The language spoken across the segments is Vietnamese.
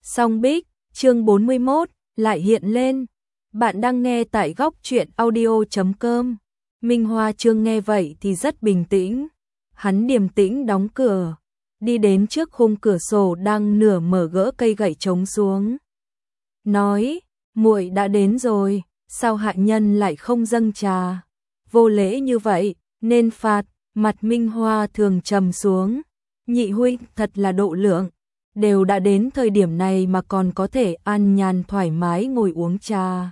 Song Bích, chương 41, lại hiện lên. Bạn đang nghe tại góc truyện audio.com. Minh Hoa Trương nghe vậy thì rất bình tĩnh. Hắn điềm tĩnh đóng cửa, đi đến trước khung cửa sổ đang nửa mở, gỡ cây gậy trống xuống. Nói, muội đã đến rồi, sao hạ nhân lại không dâng trà? Vô lễ như vậy, nên phạt. Mặt Minh Hoa Thường trầm xuống. Nhị huynh thật là độ lượng. Đều đã đến thời điểm này mà còn có thể an nhàn thoải mái ngồi uống trà.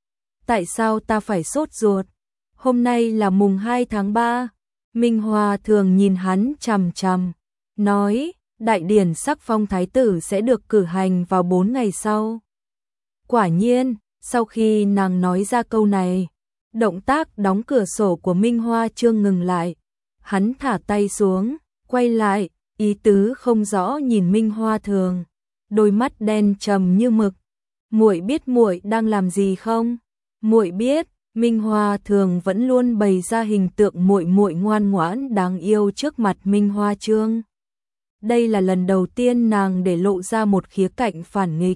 Tại sao ta phải sốt ruột? Hôm nay là mùng 2 tháng 3. Minh Hoa Thường nhìn hắn chằm chằm, nói, đại điển sắc phong thái tử sẽ được cử hành vào 4 ngày sau. Quả nhiên, sau khi nàng nói ra câu này, động tác đóng cửa sổ của Minh Hoa Trương ngừng lại. Hắn thả tay xuống, quay lại, ý tứ không rõ nhìn Minh Hoa Thường, đôi mắt đen trầm như mực. Muội biết muội đang làm gì không? Muội biết. Minh Hoa Thường vẫn luôn bày ra hình tượng muội muội ngoan ngoãn đáng yêu trước mặt Minh Hoa Trương. Đây là lần đầu tiên nàng để lộ ra một khía cạnh phản nghịch.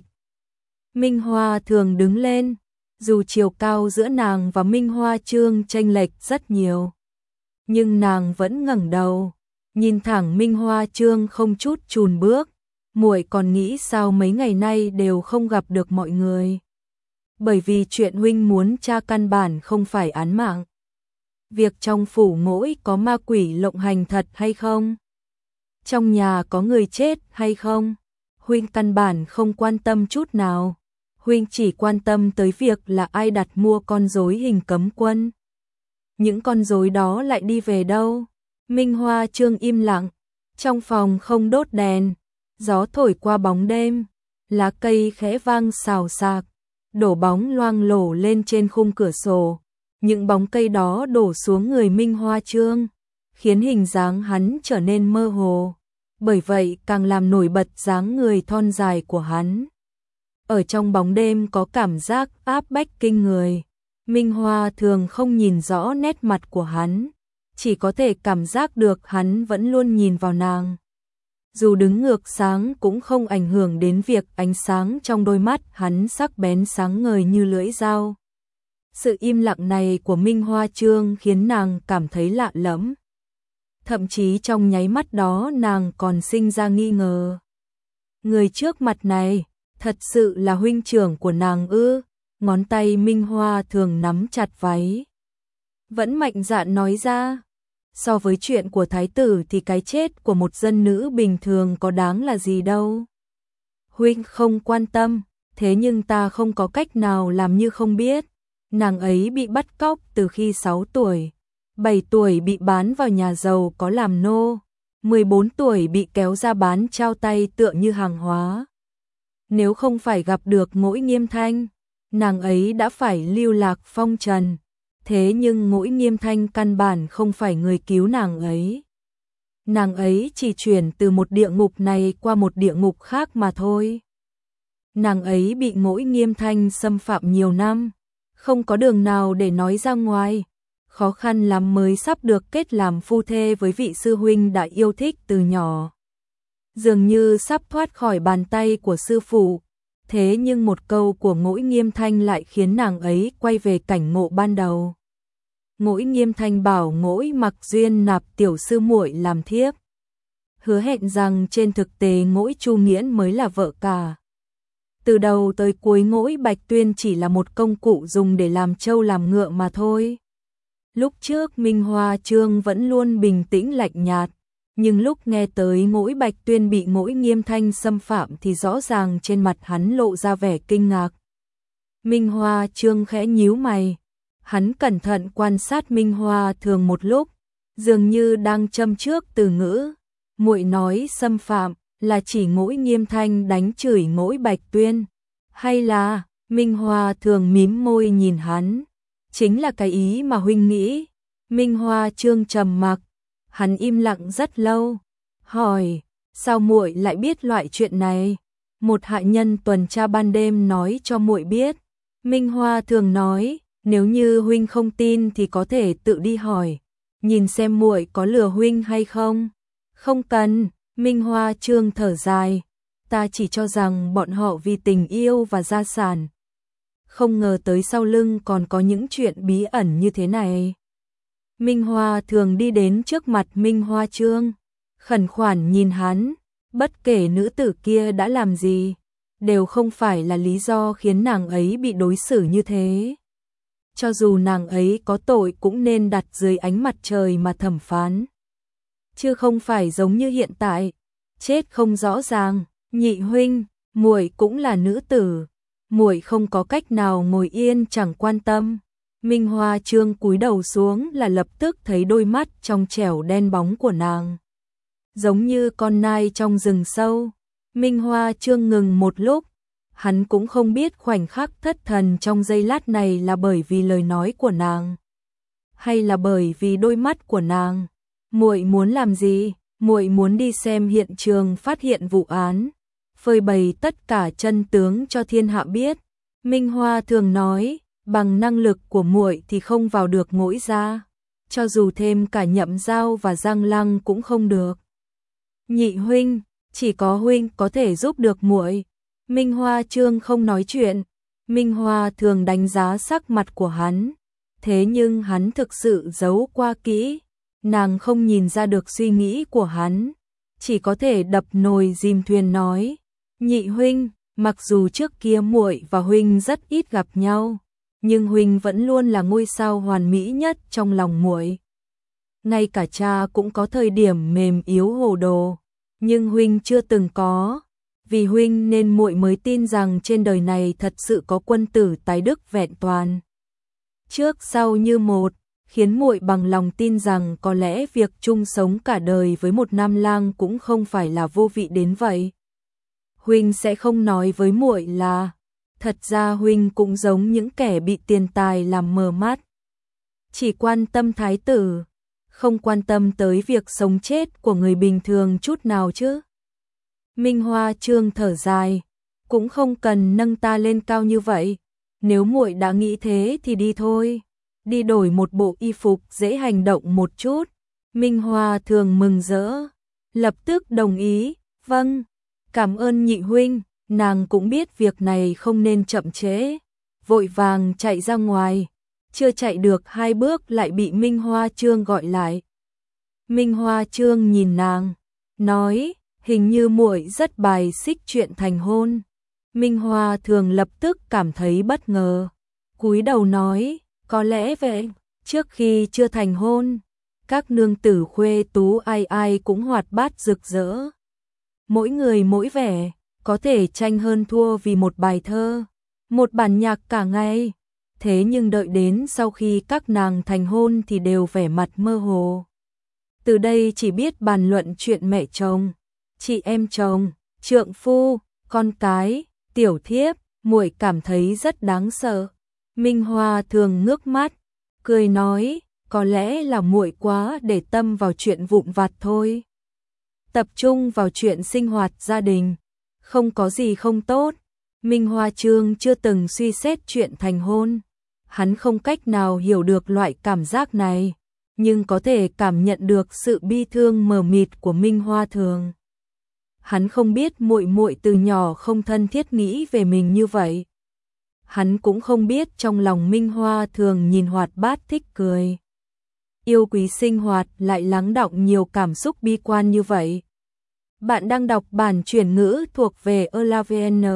Minh Hoa Thường đứng lên, dù chiều cao giữa nàng và Minh Hoa Trương chênh lệch rất nhiều, nhưng nàng vẫn ngẩng đầu, nhìn thẳng Minh Hoa Trương không chút chùn bước. Muội còn nghĩ sao mấy ngày nay đều không gặp được mọi người? Bởi vì chuyện huynh muốn tra căn bản không phải án mạng. Việc trong phủ Ngỗi có ma quỷ lộng hành thật hay không? Trong nhà có người chết hay không? Huynh căn bản không quan tâm chút nào. Huynh chỉ quan tâm tới việc là ai đặt mua con rối hình cấm quân. Những con rối đó lại đi về đâu? Minh Hoa Trương im lặng, trong phòng không đốt đèn, gió thổi qua bóng đêm, lá cây khẽ vang xào xạc, đổ bóng loang lổ lên trên khung cửa sổ. Những bóng cây đó đổ xuống người Minh Hoa Trương, khiến hình dáng hắn trở nên mơ hồ, bởi vậy càng làm nổi bật dáng người thon dài của hắn. Ở trong bóng đêm có cảm giác áp bách kinh người. Minh Hoa Thường không nhìn rõ nét mặt của hắn, chỉ có thể cảm giác được hắn vẫn luôn nhìn vào nàng. Dù đứng ngược sáng cũng không ảnh hưởng đến việc ánh sáng trong đôi mắt hắn sắc bén sáng ngời như lưỡi dao. Sự im lặng này của Minh Hoa Trương khiến nàng cảm thấy lạ lẫm. Thậm chí trong nháy mắt đó nàng còn sinh ra nghi ngờ. Người trước mặt này, thật sự là huynh trưởng của nàng ư? Ngón tay Minh Hoa Thường nắm chặt váy, vẫn mạnh dạn nói ra. So với chuyện của thái tử thì cái chết của một dân nữ bình thường có đáng là gì đâu. Huynh không quan tâm, thế nhưng ta không có cách nào làm như không biết. Nàng ấy bị bắt cóc từ khi 6 tuổi, 7 tuổi bị bán vào nhà giàu có làm nô, 14 tuổi bị kéo ra bán trao tay tựa như hàng hóa. Nếu không phải gặp được Ngỗi Nghiêm Thanh, nàng ấy đã phải lưu lạc phong trần. Thế nhưng Ngỗi Nghiêm Thanh căn bản không phải người cứu nàng ấy. Nàng ấy chỉ chuyển từ một địa ngục này qua một địa ngục khác mà thôi. Nàng ấy bị Ngỗi Nghiêm Thanh xâm phạm nhiều năm, không có đường nào để nói ra ngoài. Khó khăn lắm mới sắp được kết làm phu thê với vị sư huynh đã yêu thích từ nhỏ. Dường như sắp thoát khỏi bàn tay của sư phụ. Thế nhưng một câu của Ngỗi Nghiêm Thanh lại khiến nàng ấy quay về cảnh ngộ ban đầu. Ngỗi Nghiêm Thanh bảo Ngỗi Mặc Duyên nạp tiểu sư muội làm thiếp, hứa hẹn rằng trên thực tế Ngỗi Chu Nghiễn mới là vợ cả. Từ đầu tới cuối Ngỗi Bạch Tuyên chỉ là một công cụ dùng để làm trâu làm ngựa mà thôi. Lúc trước Minh Hoa Trương vẫn luôn bình tĩnh lạnh nhạt, nhưng lúc nghe tới Ngỗi Bạch Tuyên bị Ngỗi Nghiêm Thanh xâm phạm thì rõ ràng trên mặt hắn lộ ra vẻ kinh ngạc. Minh Hoa Trương khẽ nhíu mày, hắn cẩn thận quan sát Minh Hoa Thường một lúc, dường như đang châm trước từ ngữ. Muội nói xâm phạm là chỉ Ngỗi Nghiêm Thanh đánh chửi Ngỗi Bạch Tuyên, hay là? Minh Hoa Thường mím môi nhìn hắn, chính là cái ý mà huynh nghĩ. Minh Hoa Trương trầm mặc. Hắn im lặng rất lâu, hỏi, sao muội lại biết loại chuyện này? Một hạ nhân tuần tra ban đêm nói cho muội biết. Minh Hoa Thường nói, nếu như huynh không tin thì có thể tự đi hỏi, nhìn xem muội có lừa huynh hay không. Không cần. Minh Hoa Trương thở dài, ta chỉ cho rằng bọn họ vì tình yêu và gia sản. Không ngờ tới sau lưng còn có những chuyện bí ẩn như thế này. Minh Hoa thường đi đến trước mặt Minh Hoa Trương, khẩn khoản nhìn hắn, bất kể nữ tử kia đã làm gì, đều không phải là lý do khiến nàng ấy bị đối xử như thế. Cho dù nàng ấy có tội cũng nên đặt dưới ánh mặt trời mà thẩm phán, chứ không phải giống như hiện tại, chết không rõ ràng. Nhị huynh, muội cũng là nữ tử, muội không có cách nào ngồi yên chẳng quan tâm. Minh Hoa Trương cúi đầu xuống là lập tức thấy đôi mắt trong trẻo đen bóng của nàng, giống như con nai trong rừng sâu. Minh Hoa Trương ngừng một lúc, hắn cũng không biết khoảnh khắc thất thần trong giây lát này là bởi vì lời nói của nàng, hay là bởi vì đôi mắt của nàng. Muội muốn làm gì? Muội muốn đi xem hiện trường phát hiện vụ án, phơi bày tất cả chân tướng cho thiên hạ biết. Minh Hoa thường nói, bằng năng lực của muội thì không vào được ngỗi gia, cho dù thêm cả Nhậm Giao và Giang Lăng cũng không được. Nhị huynh, chỉ có huynh có thể giúp được muội. Minh Hoa Trương không nói chuyện. Minh Hoa thường đánh giá sắc mặt của hắn, thế nhưng hắn thực sự giấu qua kỹ, nàng không nhìn ra được suy nghĩ của hắn, chỉ có thể đập nồi dìm thuyền nói, nhị huynh, mặc dù trước kia muội và huynh rất ít gặp nhau, nhưng huynh vẫn luôn là ngôi sao hoàn mỹ nhất trong lòng muội. Ngay cả cha cũng có thời điểm mềm yếu hồ đồ, nhưng huynh chưa từng có, vì huynh nên muội mới tin rằng trên đời này thật sự có quân tử tài đức vẹn toàn, trước sau như một, khiến muội bằng lòng tin rằng có lẽ việc chung sống cả đời với một nam lang cũng không phải là vô vị đến vậy. Huynh sẽ không nói với muội là thật ra huynh cũng giống những kẻ bị tiền tài làm mờ mắt, chỉ quan tâm thái tử, không quan tâm tới việc sống chết của người bình thường chút nào chứ. Minh Hoa Trương thở dài, cũng không cần nâng ta lên cao như vậy, nếu muội đã nghĩ thế thì đi thôi, đi đổi một bộ y phục dễ hành động một chút. Minh Hoa thường mừng rỡ, lập tức đồng ý, vâng, cảm ơn nhị huynh. Nàng cũng biết việc này không nên chậm trễ, vội vàng chạy ra ngoài, chưa chạy được 2 bước lại bị Minh Hoa Trương gọi lại. Minh Hoa Trương nhìn nàng, nói, hình như muội rất bài xích chuyện thành hôn. Minh Hoa thường lập tức cảm thấy bất ngờ, cúi đầu nói, có lẽ vậy, trước khi chưa thành hôn, các nương tử khuê tú ai ai cũng hoạt bát rực rỡ, mỗi người mỗi vẻ, có thể tranh hơn thua vì một bài thơ, một bản nhạc cả ngày. Thế nhưng đợi đến sau khi các nàng thành hôn thì đều vẻ mặt mơ hồ. Từ đây chỉ biết bàn luận chuyện mẹ chồng, chị em chồng, trượng phu, con cái, tiểu thiếp, muội cảm thấy rất đáng sợ. Minh Hoa thường ngước mắt, cười nói, có lẽ là muội quá để tâm vào chuyện vụn vặt thôi. Tập trung vào chuyện sinh hoạt gia đình, không có gì không tốt. Minh Hoa Trương chưa từng suy xét chuyện thành hôn, hắn không cách nào hiểu được loại cảm giác này, nhưng có thể cảm nhận được sự bi thương mờ mịt của Minh Hoa thường. Hắn không biết muội muội từ nhỏ không thân thiết nghĩ về mình như vậy. Hắn cũng không biết trong lòng Minh Hoa thường nhìn hoạt bát thích cười, yêu quý sinh hoạt lại lắng đọng nhiều cảm xúc bi quan như vậy. Bạn đang đọc bản chuyển ngữ thuộc về Elavn.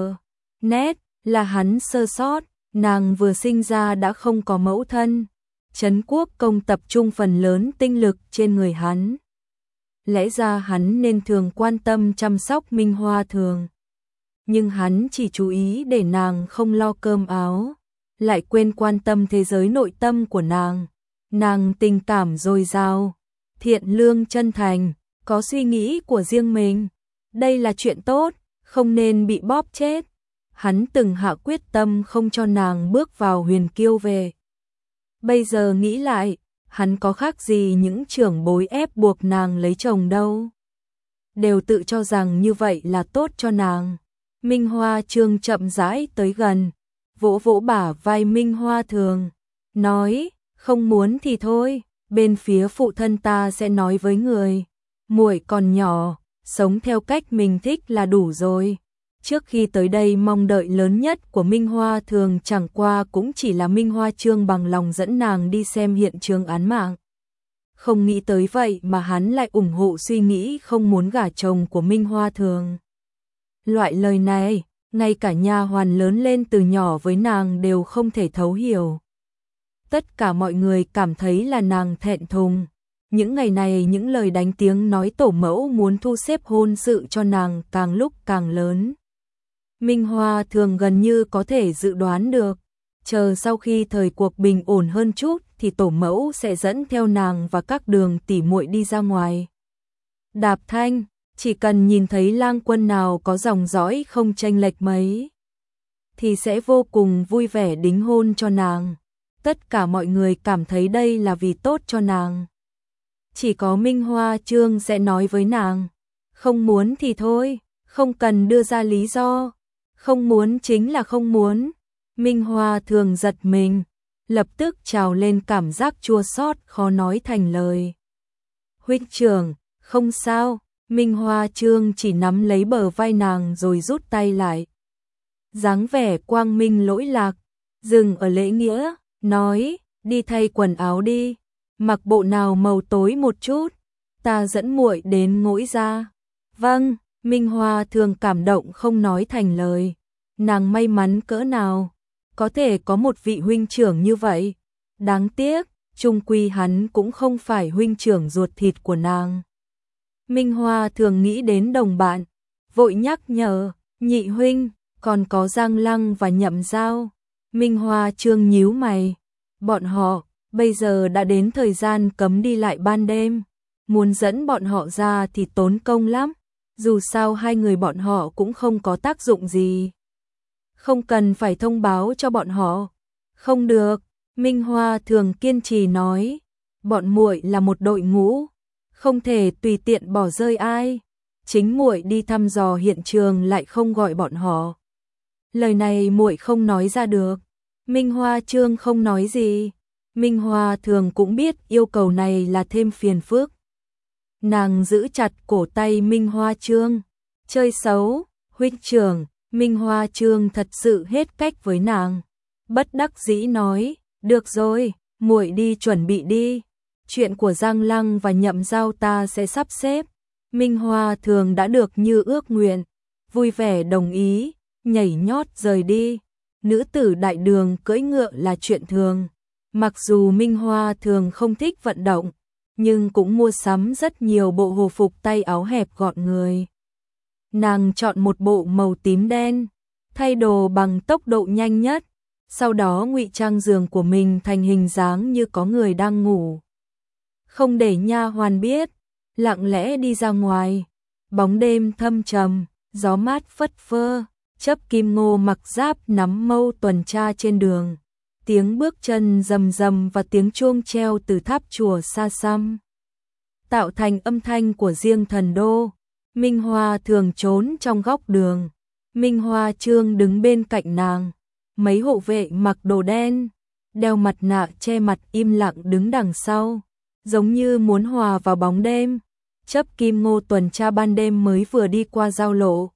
Net là hắn sơ sót, nàng vừa sinh ra đã không có mẫu thân. Trấn Quốc Công tập trung phần lớn tinh lực trên người hắn. Lẽ ra hắn nên thường quan tâm chăm sóc Minh Hoa thường. Nhưng hắn chỉ chú ý để nàng không lo cơm áo, lại quên quan tâm thế giới nội tâm của nàng. Nàng tình cảm dồi dào, thiện lương chân thành, có suy nghĩ của riêng mình. Đây là chuyện tốt, không nên bị bóp chết. Hắn từng hạ quyết tâm không cho nàng bước vào huyền kiêu về. Bây giờ nghĩ lại, hắn có khác gì những trưởng bối ép buộc nàng lấy chồng đâu. Đều tự cho rằng như vậy là tốt cho nàng. Minh Hoa Trương chậm rãi tới gần, vỗ vỗ bả vai Minh Hoa thường, nói, không muốn thì thôi, bên phía phụ thân ta sẽ nói với người. Muội còn nhỏ, sống theo cách mình thích là đủ rồi. Trước khi tới đây mong đợi lớn nhất của Minh Hoa Thường chẳng qua cũng chỉ là Minh Hoa Trương bằng lòng dẫn nàng đi xem hiện trường án mạng. Không nghĩ tới vậy mà hắn lại ủng hộ suy nghĩ không muốn gả chồng của Minh Hoa Thường. Loại lời này, ngay cả nha hoàn lớn lên từ nhỏ với nàng đều không thể thấu hiểu. Tất cả mọi người cảm thấy là nàng thẹn thùng. Những ngày này những lời đánh tiếng nói tổ mẫu muốn thu xếp hôn sự cho nàng càng lúc càng lớn. Minh Hoa Thường gần như có thể dự đoán được, chờ sau khi thời cuộc bình ổn hơn chút thì tổ mẫu sẽ dẫn theo nàng và các đường tỉ muội đi ra ngoài. Đạp Thanh, chỉ cần nhìn thấy lang quân nào có dòng dõi không chênh lệch mấy, thì sẽ vô cùng vui vẻ đính hôn cho nàng. Tất cả mọi người cảm thấy đây là vì tốt cho nàng. Chỉ có Minh Hoa Trương sẽ nói với nàng, không muốn thì thôi, không cần đưa ra lý do. Không muốn chính là không muốn. Minh Hoa Thường giật mình, lập tức trào lên cảm giác chua xót khó nói thành lời. Huynh trưởng, không sao. Minh Hoa Trương chỉ nắm lấy bờ vai nàng rồi rút tay lại. Dáng vẻ quang minh lỗi lạc, dừng ở lễ nghĩa, nói, đi thay quần áo đi, mặc bộ nào màu tối một chút, ta dẫn muội đến ngỗi ra. Vâng. Minh Hoa Thường cảm động không nói thành lời. Nàng may mắn cỡ nào có thể có một vị huynh trưởng như vậy. Đáng tiếc, chung quy hắn cũng không phải huynh trưởng ruột thịt của nàng. Minh Hoa Thường nghĩ đến đồng bạn, vội nhắc nhở, nhị huynh, còn có Giang Lăng và Nhậm Giao. Minh Hoa Trương nhíu mày, bọn họ, bây giờ đã đến thời gian cấm đi lại ban đêm, muốn dẫn bọn họ ra thì tốn công lắm. Dù sao hai người bọn họ cũng không có tác dụng gì. Không cần phải thông báo cho bọn họ. Không được, Minh Hoa Thường kiên trì nói, bọn muội là một đội ngũ, không thể tùy tiện bỏ rơi ai. Chính muội đi thăm dò hiện trường lại không gọi bọn họ. Lời này muội không nói ra được. Minh Hoa Trương không nói gì. Minh Hoa Thường cũng biết yêu cầu này là thêm phiền phức. Nàng giữ chặt cổ tay Minh Hoa Trương, chơi xấu, huynh trưởng. Minh Hoa Trương thật sự hết cách với nàng, bất đắc dĩ nói, được rồi, muội đi chuẩn bị đi, chuyện của Giang Lăng và Nhậm Giao ta sẽ sắp xếp. Minh Hoa Thường đã được như ước nguyện, vui vẻ đồng ý, nhảy nhót rời đi. Nữ tử đại đường cưỡi ngựa là chuyện thường, mặc dù Minh Hoa Thường không thích vận động, nhưng cũng mua sắm rất nhiều bộ hồ phục tay áo hẹp gọn người. Nàng chọn một bộ màu tím đen, thay đồ bằng tốc độ nhanh nhất, sau đó ngụy trang giường của mình thành hình dáng như có người đang ngủ. Không để nha hoàn biết, lặng lẽ đi ra ngoài. Bóng đêm thâm trầm, gió mát phất phơ, Chấp Kim Ngô mặc giáp nắm mâu tuần tra trên đường. Tiếng bước chân rầm rầm và tiếng chuông treo từ tháp chùa xa xăm tạo thành âm thanh của riêng thần đô. Minh Hoa Thường trốn trong góc đường, Minh Hoa Trương đứng bên cạnh nàng. Mấy hộ vệ mặc đồ đen, đeo mặt nạ che mặt im lặng đứng đằng sau, giống như muốn hòa vào bóng đêm. Chấp Kim Ngô tuần tra ban đêm mới vừa đi qua giao lộ.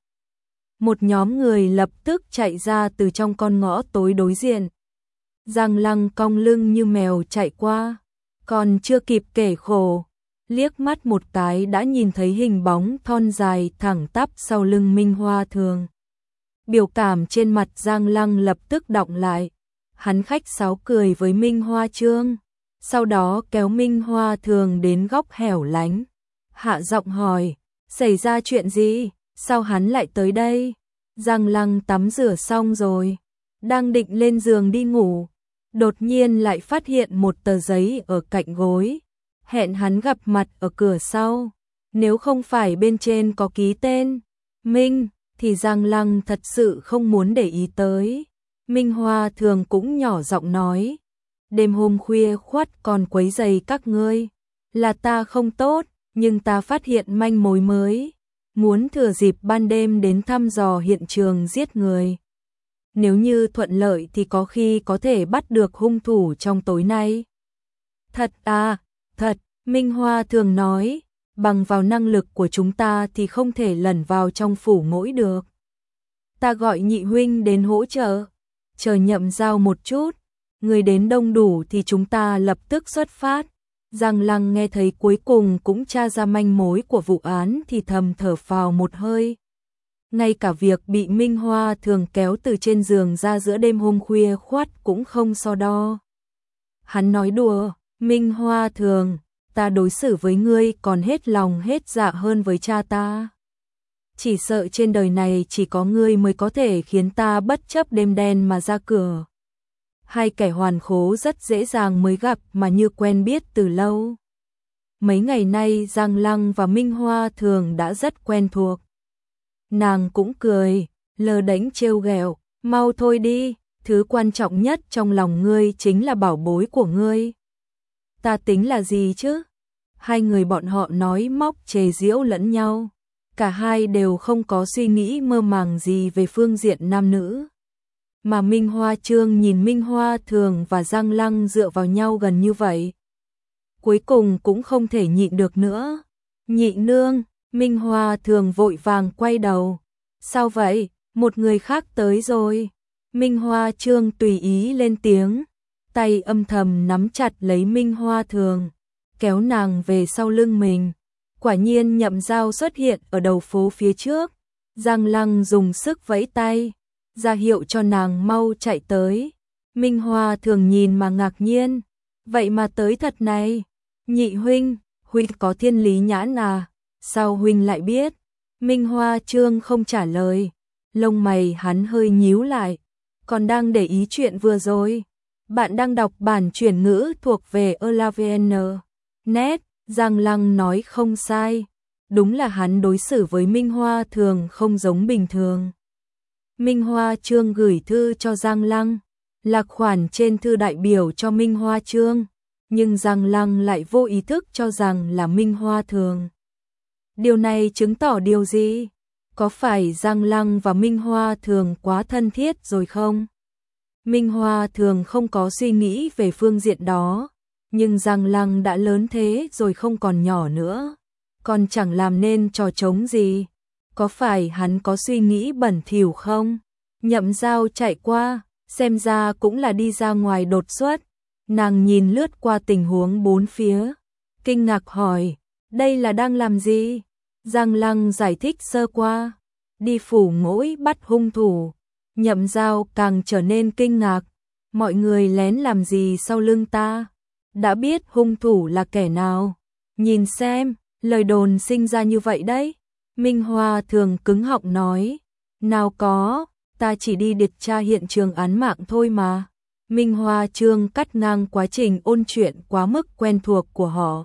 Một nhóm người lập tức chạy ra từ trong con ngõ tối đối diện. Giang Lăng cong lưng như mèo chạy qua, còn chưa kịp kể khổ, liếc mắt một cái đã nhìn thấy hình bóng thon dài thẳng tắp sau lưng Minh Hoa Thường. Biểu cảm trên mặt Giang Lăng lập tức đọng lại, hắn khách sáo cười với Minh Hoa Trương, sau đó kéo Minh Hoa Thường đến góc hẻo lánh, hạ giọng hỏi, xảy ra chuyện gì, sao hắn lại tới đây? Giang Lăng tắm rửa xong rồi, đang định lên giường đi ngủ, đột nhiên lại phát hiện một tờ giấy ở cạnh gối, hẹn hắn gặp mặt ở cửa sau, nếu không phải bên trên có ký tên Minh, thì Giang Lăng thật sự không muốn để ý tới. Minh Hoa Thường cũng nhỏ giọng nói, đêm hôm khuya khoắt còn quấy rầy các ngươi, là ta không tốt, nhưng ta phát hiện manh mối mới, muốn thừa dịp ban đêm đến thăm dò hiện trường giết người. Nếu như thuận lợi thì có khi có thể bắt được hung thủ trong tối nay. Thật à, thật, Minh Hoa Thường nói, bằng vào năng lực của chúng ta thì không thể lẩn vào trong phủ mỗi được. ta gọi nhị huynh đến hỗ trợ. Chờ Nhậm Giao một chút, người đến đông đủ thì chúng ta lập tức xuất phát. Giang Lăng nghe thấy cuối cùng cũng tra ra manh mối của vụ án thì thầm thở phào một hơi. Ngay cả việc bị Minh Hoa Thường kéo từ trên giường ra giữa đêm hôm khuya khoắt cũng không so đo. Hắn nói đùa, Minh Hoa Thường, ta đối xử với ngươi còn hết lòng hết dạ hơn với cha ta. Chỉ sợ trên đời này chỉ có ngươi mới có thể khiến ta bất chấp đêm đen mà ra cửa. Hai kẻ hoàn khố rất dễ dàng mới gặp mà như quen biết từ lâu. Mấy ngày nay Giang Lăng và Minh Hoa Thường đã rất quen thuộc. Nàng cũng cười, lơ đễnh trêu ghẹo, mau thôi đi, thứ quan trọng nhất trong lòng ngươi chính là bảo bối của ngươi. Ta tính là gì chứ? Hai người bọn họ nói móc chề giễu lẫn nhau. Cả hai đều không có suy nghĩ mơ màng gì về phương diện nam nữ. Mà Minh Hoa Trương nhìn Minh Hoa Thường và Giang Lăng dựa vào nhau gần như vậy. Cuối cùng cũng không thể nhịn được nữa. Nhị nương, Minh Hoa Thường vội vàng quay đầu. Sao vậy? Một người khác tới rồi. Minh Hoa Trương tùy ý lên tiếng. Tay âm thầm nắm chặt lấy Minh Hoa Thường, kéo nàng về sau lưng mình. Quả nhiên Nhậm Giao xuất hiện ở đầu phố phía trước. Giang Lăng dùng sức vẫy tay, ra hiệu cho nàng mau chạy tới. Minh Hoa Thường nhìn mà ngạc nhiên. Vậy mà tới thật này. Nhị huynh, huynh có thiên lý nhãn à? Sao huynh lại biết? Minh Hoa Trương không trả lời. Lông mày hắn hơi nhíu lại. Còn đang để ý chuyện vừa rồi. Bạn đang đọc bản chuyển ngữ thuộc về ELAVN. Net, Giang Lăng nói không sai. Đúng là hắn đối xử với Minh Hoa Thường không giống bình thường. Minh Hoa Trương gửi thư cho Giang Lăng, là khoản trên thư đại biểu cho Minh Hoa Trương, nhưng Giang Lăng lại vô ý thức cho rằng là Minh Hoa Thường. Điều này chứng tỏ điều gì? Có phải Giang Lăng và Minh Hoa Thường quá thân thiết rồi không? Minh Hoa Thường không có suy nghĩ về phương diện đó, nhưng Giang Lăng đã lớn thế rồi không còn nhỏ nữa, còn chẳng làm nên trò trống gì. Có phải hắn có suy nghĩ bẩn thỉu không? Nhậm Giao chạy qua, xem ra cũng là đi ra ngoài đột xuất. Nàng nhìn lướt qua tình huống bốn phía, kinh ngạc hỏi, đây là đang làm gì? Giang Lăng giải thích sơ qua, đi phủ ngỗi bắt hung thủ. Nhậm Giao càng trở nên kinh ngạc, mọi người lén làm gì sau lưng ta? Đã biết hung thủ là kẻ nào? Nhìn xem, lời đồn sinh ra như vậy đấy. Minh Hoa Thường cứng họng nói, nào có, ta chỉ đi điều tra hiện trường án mạng thôi mà. Minh Hoa Trương cắt ngang quá trình ôn chuyện quá mức quen thuộc của họ.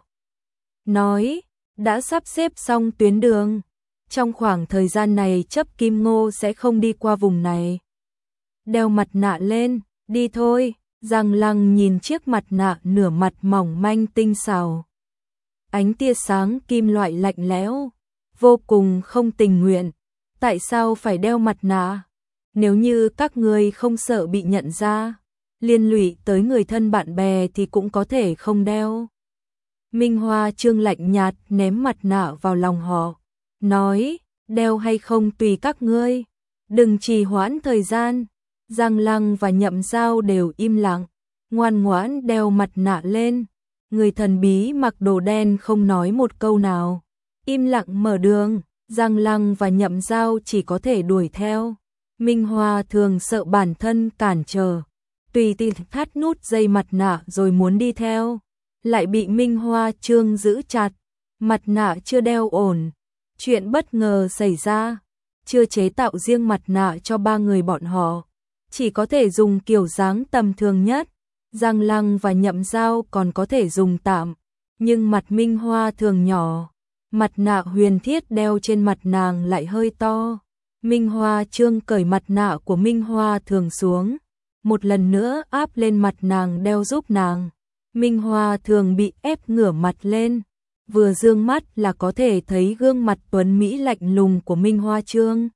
Nói, đã sắp xếp xong tuyến đường. Trong khoảng thời gian này chấp Kim Ngô sẽ không đi qua vùng này. Đeo mặt nạ lên, đi thôi. Giang Lăng nhìn chiếc mặt nạ nửa mặt mỏng manh tinh xảo. Ánh tia sáng kim loại lạnh lẽo, vô cùng không tình nguyện. Tại sao phải đeo mặt nạ? Nếu như các ngươi không sợ bị nhận ra, liên lụy tới người thân bạn bè thì cũng có thể không đeo. Minh Hoa Trương lạnh nhạt ném mặt nạ vào lòng họ, nói, đeo hay không tùy các ngươi, đừng trì hoãn thời gian. Giang Lăng và Nhậm Giao đều im lặng, ngoan ngoãn đeo mặt nạ lên. Người thần bí mặc đồ đen không nói một câu nào, im lặng mở đường. Giang Lăng và Nhậm Giao chỉ có thể đuổi theo. Minh Hoa Thường sợ bản thân cản trở, tùy tiện thắt nút dây mặt nạ rồi muốn đi theo, lại bị Minh Hoa Trương giữ chặt. Mặt nạ chưa đeo ổn, chuyện bất ngờ xảy ra, chưa chế tạo riêng mặt nạ cho ba người bọn họ, chỉ có thể dùng kiểu dáng tầm thường nhất. Giang Lăng và Nhậm Giao còn có thể dùng tạm, nhưng mặt Minh Hoa Thường nhỏ, mặt nạ huyền thiết đeo trên mặt nàng lại hơi to. Minh Hoa Trương cởi mặt nạ của Minh Hoa Thường xuống, một lần nữa áp lên mặt nàng đeo giúp nàng. Minh Hoa Thường bị ép ngửa mặt lên, vừa dương mắt là có thể thấy gương mặt tuấn mỹ lạnh lùng của Minh Hoa Trương.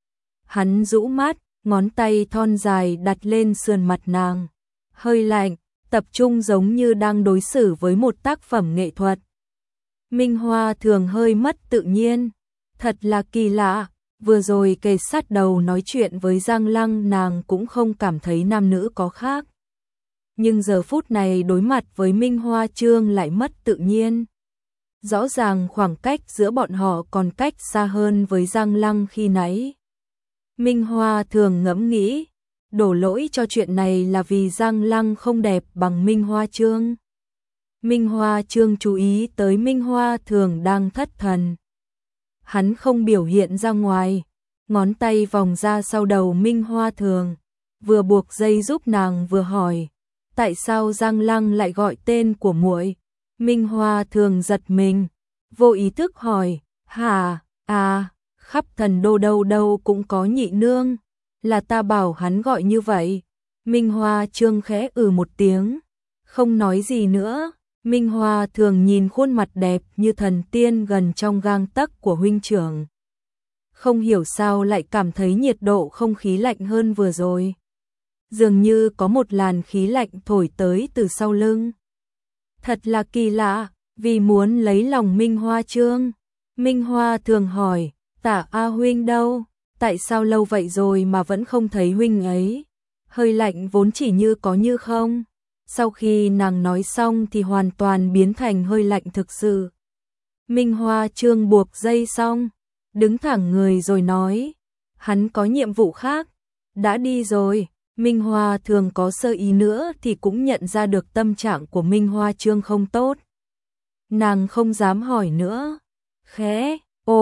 Hắn rũ mắt, ngón tay thon dài đặt lên sườn mặt nàng, hơi lạnh, tập trung giống như đang đối xử với một tác phẩm nghệ thuật. Minh Hoa Thường hơi mất tự nhiên, thật là kỳ lạ, Vừa rồi kề sát đầu nói chuyện với Giang Lăng nàng cũng không cảm thấy nam nữ có khác. Nhưng giờ phút này đối mặt với Minh Hoa Trương lại mất tự nhiên. Rõ ràng khoảng cách giữa bọn họ còn cách xa hơn với Giang Lăng khi nãy. Minh Hoa thường ngẫm nghĩ, đổ lỗi cho chuyện này là vì Giang Lăng không đẹp bằng Minh Hoa Trương. Minh Hoa Trương chú ý tới Minh Hoa thường đang thất thần. Hắn không biểu hiện ra ngoài, ngón tay vòng ra sau đầu Minh Hoa thường, vừa buộc dây giúp nàng vừa hỏi, tại sao Giang Lăng lại gọi tên của muội? Minh Hoa thường giật mình, vô ý thức hỏi, hả, à, khắp thần đô đâu đâu cũng có nhị nương, là ta bảo hắn gọi như vậy. Minh Hoa Trương khẽ một tiếng, không nói gì nữa. Minh Hoa thường nhìn khuôn mặt đẹp như thần tiên gần trong gang tấc của huynh trưởng. Không hiểu sao lại cảm thấy nhiệt độ không khí lạnh hơn vừa rồi. Dường như có một làn khí lạnh thổi tới từ sau lưng. Thật là kỳ lạ, vì muốn lấy lòng Minh Hoa Trương. Minh Hoa thường hỏi, Tả A huynh đâu? Tại sao lâu vậy rồi mà vẫn không thấy huynh ấy? Hơi lạnh vốn chỉ như có như không. Sau khi nàng nói xong thì hoàn toàn biến thành hơi lạnh thực sự. Minh Hoa Trương buộc dây xong, đứng thẳng người rồi nói, hắn có nhiệm vụ khác, đã đi rồi. Minh Hoa thường có sơ ý nữa thì cũng nhận ra được tâm trạng của Minh Hoa Trương không tốt. Nàng không dám hỏi nữa. Khẽ,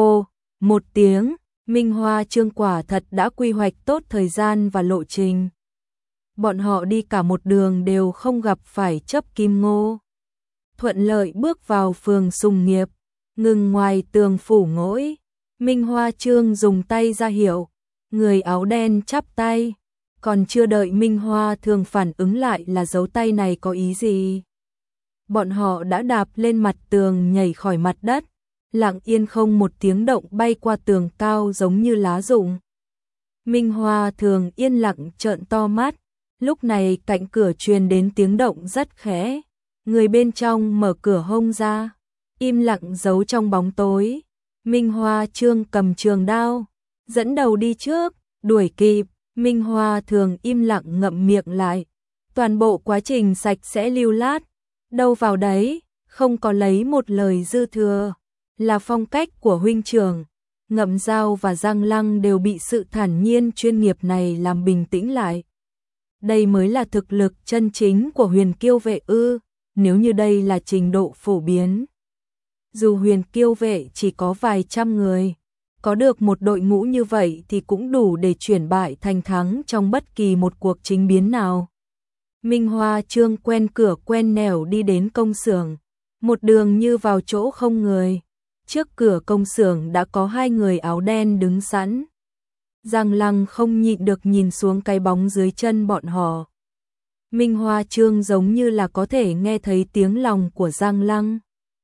một tiếng, Minh Hoa Trương quả thật đã quy hoạch tốt thời gian và lộ trình. Bọn họ đi cả một đường đều không gặp phải Chấp Kim Ngô. Thuận lợi bước vào phường Sùng Nghiệp, ngừng ngoài tường phủ ngỗi. Minh Hoa Trương dùng tay ra hiệu, người áo đen chắp tay. Còn chưa đợi Minh Hoa thường phản ứng lại là dấu tay này có ý gì. Bọn họ đã đạp lên mặt tường nhảy khỏi mặt đất, lặng yên không một tiếng động bay qua tường cao giống như lá rụng. Minh Hoa thường yên lặng trợn to mắt. Lúc này cạnh cửa truyền đến tiếng động rất khẽ, người bên trong mở cửa hông ra, im lặng giấu trong bóng tối. Minh Hoa Trương cầm trường đao, dẫn đầu đi trước, đuổi kịp. Minh Hoa thường im lặng ngậm miệng lại, toàn bộ quá trình sạch sẽ lưu lát, đâu vào đấy, không có lấy một lời dư thừa, là phong cách của huynh trưởng. Ngậm Dao và Giang Lăng đều bị sự thản nhiên chuyên nghiệp này làm bình tĩnh lại. Đây mới là thực lực chân chính của Huyền Kiêu vệ ư, nếu như đây là trình độ phổ biến. Dù Huyền Kiêu vệ chỉ có vài trăm người, có được một đội ngũ như vậy thì cũng đủ để chuyển bại thành thắng trong bất kỳ một cuộc chính biến nào. Minh Hoa Trương quen cửa quen nẻo đi đến công xưởng, một đường như vào chỗ không người. Trước cửa công xưởng đã có hai người áo đen đứng sẵn. Giang Lăng không nhịn được nhìn xuống cái bóng dưới chân bọn họ. Minh Hoa Trương giống như là có thể nghe thấy tiếng lòng của Giang Lăng.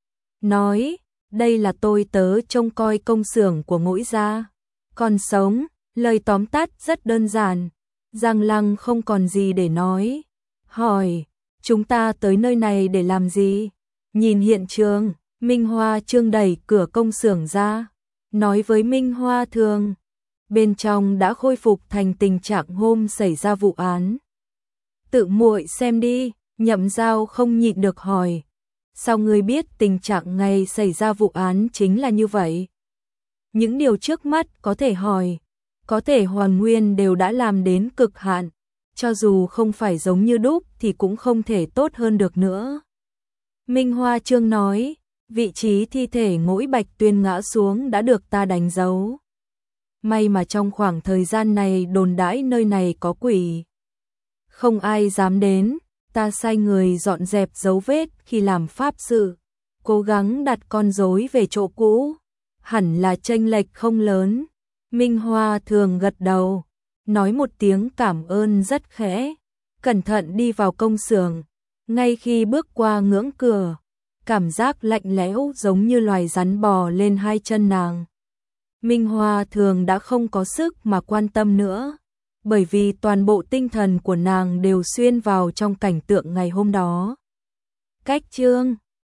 Nói, đây là tôi tớ trông coi công xưởng của Ngỗi gia. Còn sống, lời tóm tắt rất đơn giản. Giang Lăng không còn gì để nói. Hỏi, chúng ta tới nơi này để làm gì? Nhìn hiện trường, Minh Hoa Trương đẩy cửa công xưởng ra, nói với Minh Hoa Thường. Bên trong đã khôi phục thành tình trạng hôm xảy ra vụ án. Tự muội xem đi, Nhậm Dao không nhịn được hỏi. Sao ngươi biết tình trạng ngày xảy ra vụ án chính là như vậy? Những điều trước mắt có thể hỏi, có thể hoàn nguyên đều đã làm đến cực hạn. Cho dù không phải giống như đúc thì cũng không thể tốt hơn được nữa. Minh Hoa Trương nói, vị trí thi thể Ngỗi Bạch Tuyên ngã xuống đã được ta đánh dấu. May mà trong khoảng thời gian này đồn đãi nơi này có quỷ. Không ai dám đến, ta sai người dọn dẹp dấu vết khi làm pháp sự, cố gắng đặt con rối về chỗ cũ, hẳn là chênh lệch không lớn. Minh Hoa Thường gật đầu, nói một tiếng cảm ơn rất khẽ, cẩn thận đi vào công xưởng. Ngay khi bước qua ngưỡng cửa, cảm giác lạnh lẽo giống như loài rắn bò lên hai chân nàng. Minh Hoa Thường đã không có sức mà quan tâm nữa, bởi vì toàn bộ tinh thần của nàng đều xuyên vào trong cảnh tượng ngày hôm đó. Cách chương